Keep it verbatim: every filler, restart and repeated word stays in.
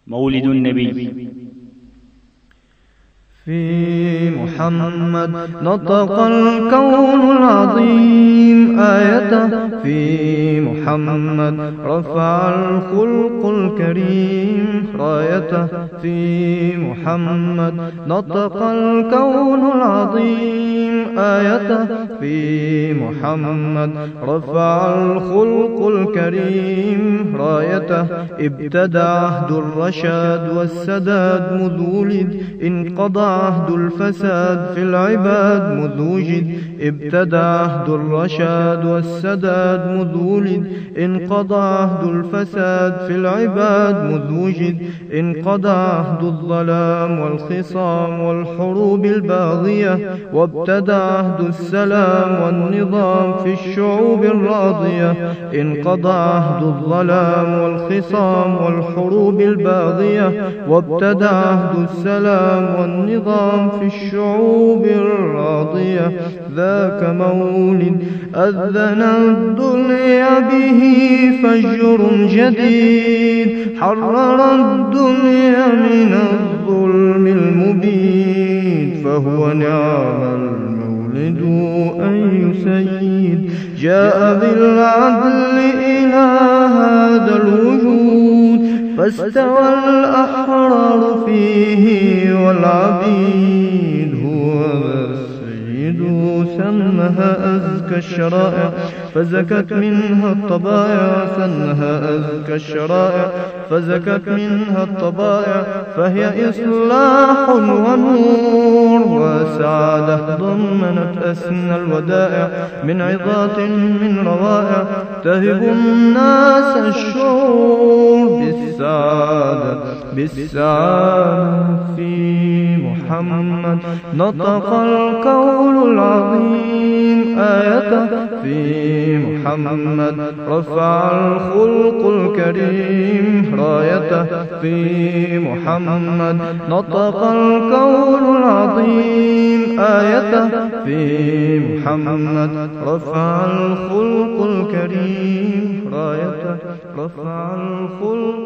مولد النبي. في محمد نطق الكون العظيم آيته، في محمد رفع الخلق الكريم رايته، في محمد نطق الكون العظيم آيته، في محمد رفع الخلق الكريم رايته. ابتدى عهد الرشاد والسداد مذ ولد، انقضى عهد الفساد في العباد مذ وجد. ابتدى عهد الرشاد والسداد مذ ولد، انقضى عهد الفساد في العباد مذ وجد. انقضى عهد الظلام والخصام والحروب الباغية، وابتدى عهد السلام والنظام في الشعوب الراضية. انقضى عهد الظلام والخصام والحروب الباغية، وابتدى عهد السلام والنظام في الشعوب الراضية. ذاك مولد أذن الدنيا به فجر جديد، حرر الدنيا من الظلم المبيد. فهو نعم المولد أي سيد، جاء بالعدل إلى هذا الوجود، فاستوى الأحرار فيه والعبيد. هو السيد سمها أزكى الشرائع، فزكت منها الطبائع. سنها أزكى الشرائع، فزكت منها الطبائع. فهي إصلاح ونور وسعادة، ضمنت أسنى الودائع من عظات من روائع، تهب الناس الشعور بالسعادة بالسعادة. في محمد نطق الكون العظيم آيته، في محمد رفع الخلق الكريم رايته، في محمد نطق الكون العظيم آيته، في محمد رفع الخلق الكريم رايته. رفع الخلق